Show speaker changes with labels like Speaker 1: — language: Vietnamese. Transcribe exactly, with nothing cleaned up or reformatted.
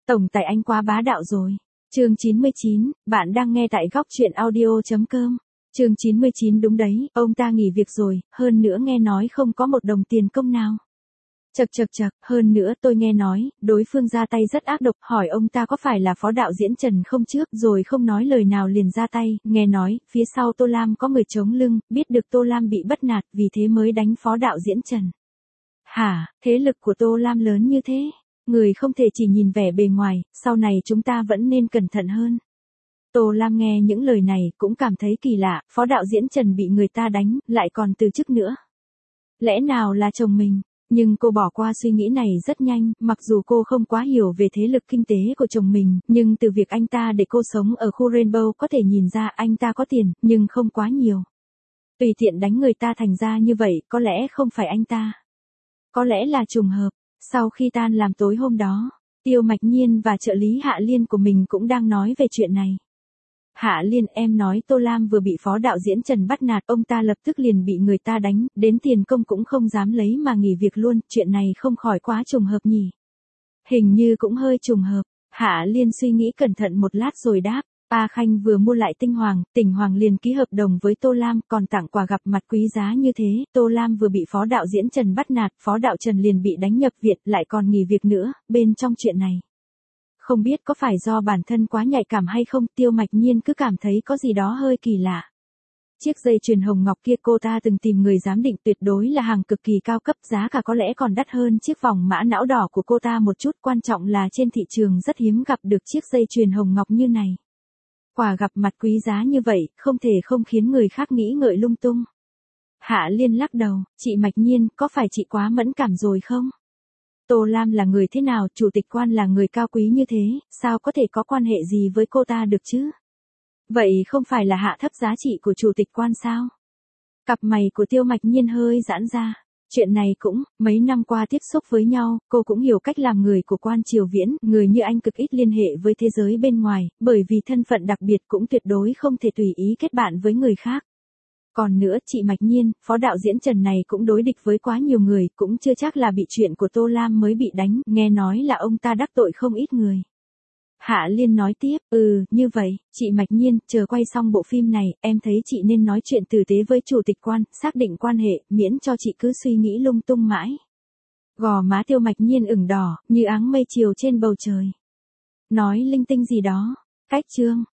Speaker 1: Tổng tài anh quá bá đạo rồi. Chương chín mươi chín, bạn đang nghe tại góc truyện audio chấm com. Chương chín mươi chín đúng đấy, ông ta nghỉ việc rồi, hơn nữa nghe nói không có một đồng tiền công nào. Chậc chậc chậc, hơn nữa tôi nghe nói, đối phương ra tay rất ác độc, hỏi ông ta có phải là phó đạo diễn Trần không trước, rồi không nói lời nào liền ra tay, nghe nói, phía sau Tô Lam có người chống lưng, biết được Tô Lam bị bắt nạt, vì thế mới đánh phó đạo diễn Trần. Hả, thế lực của Tô Lam lớn như thế? Người không thể chỉ nhìn vẻ bề ngoài, sau này chúng ta vẫn nên cẩn thận hơn. Tô Lam nghe những lời này cũng cảm thấy kỳ lạ, phó đạo diễn Trần bị người ta đánh, lại còn từ chức nữa. Lẽ nào là chồng mình? Nhưng cô bỏ qua suy nghĩ này rất nhanh, mặc dù cô không quá hiểu về thế lực kinh tế của chồng mình, nhưng từ việc anh ta để cô sống ở khu Rainbow có thể nhìn ra anh ta có tiền, nhưng không quá nhiều. Tùy tiện đánh người ta thành ra như vậy, có lẽ không phải anh ta. Có lẽ là trùng hợp. Sau khi tan làm tối hôm đó, Tiêu Mạch Nhiên và trợ lý Hạ Liên của mình cũng đang nói về chuyện này. Hạ Liên, em nói Tô Lam vừa bị phó đạo diễn Trần bắt nạt, ông ta lập tức liền bị người ta đánh, đến tiền công cũng không dám lấy mà nghỉ việc luôn, chuyện này không khỏi quá trùng hợp nhỉ? Hình như cũng hơi trùng hợp. Hạ Liên suy nghĩ cẩn thận một lát rồi đáp. A Khanh vừa mua lại tinh hoàng, Tỉnh Hoàng liền ký hợp đồng với Tô Lam, còn tặng quà gặp mặt quý giá như thế, Tô Lam vừa bị phó đạo diễn Trần bắt nạt, phó đạo Trần liền bị đánh nhập viện, lại còn nghỉ việc nữa, bên trong chuyện này. Không biết có phải do bản thân quá nhạy cảm hay không, Tiêu Mạch Nhiên cứ cảm thấy có gì đó hơi kỳ lạ. Chiếc dây chuyền hồng ngọc kia cô ta từng tìm người giám định tuyệt đối là hàng cực kỳ cao cấp, giá cả có lẽ còn đắt hơn chiếc vòng mã não đỏ của cô ta một chút, quan trọng là trên thị trường rất hiếm gặp được chiếc dây chuyền hồng ngọc như này. Quà gặp mặt quý giá như vậy, không thể không khiến người khác nghĩ ngợi lung tung. Hạ Liên lắc đầu, chị Mạch Nhiên, có phải chị quá mẫn cảm rồi không? Tô Lam là người thế nào, chủ tịch quan là người cao quý như thế, sao có thể có quan hệ gì với cô ta được chứ? Vậy không phải là hạ thấp giá trị của chủ tịch quan sao? Cặp mày của Tiêu Mạch Nhiên hơi giãn ra. Chuyện này cũng, mấy năm qua tiếp xúc với nhau, cô cũng hiểu cách làm người của quan Triều Viễn, người như anh cực ít liên hệ với thế giới bên ngoài, bởi vì thân phận đặc biệt cũng tuyệt đối không thể tùy ý kết bạn với người khác. Còn nữa, chị Mạch Nhiên, phó đạo diễn Trần này cũng đối địch với quá nhiều người, cũng chưa chắc là bị chuyện của Tô Lam mới bị đánh, nghe nói là ông ta đắc tội không ít người. Hạ Liên nói tiếp, ừ, như vậy, chị Mạch Nhiên, chờ quay xong bộ phim này, em thấy chị nên nói chuyện tử tế với chủ tịch quan, xác định quan hệ, miễn cho chị cứ suy nghĩ lung tung mãi. Gò má Tiêu Mạch Nhiên ửng đỏ, như áng mây chiều trên bầu trời. Nói linh tinh gì đó, cách chương.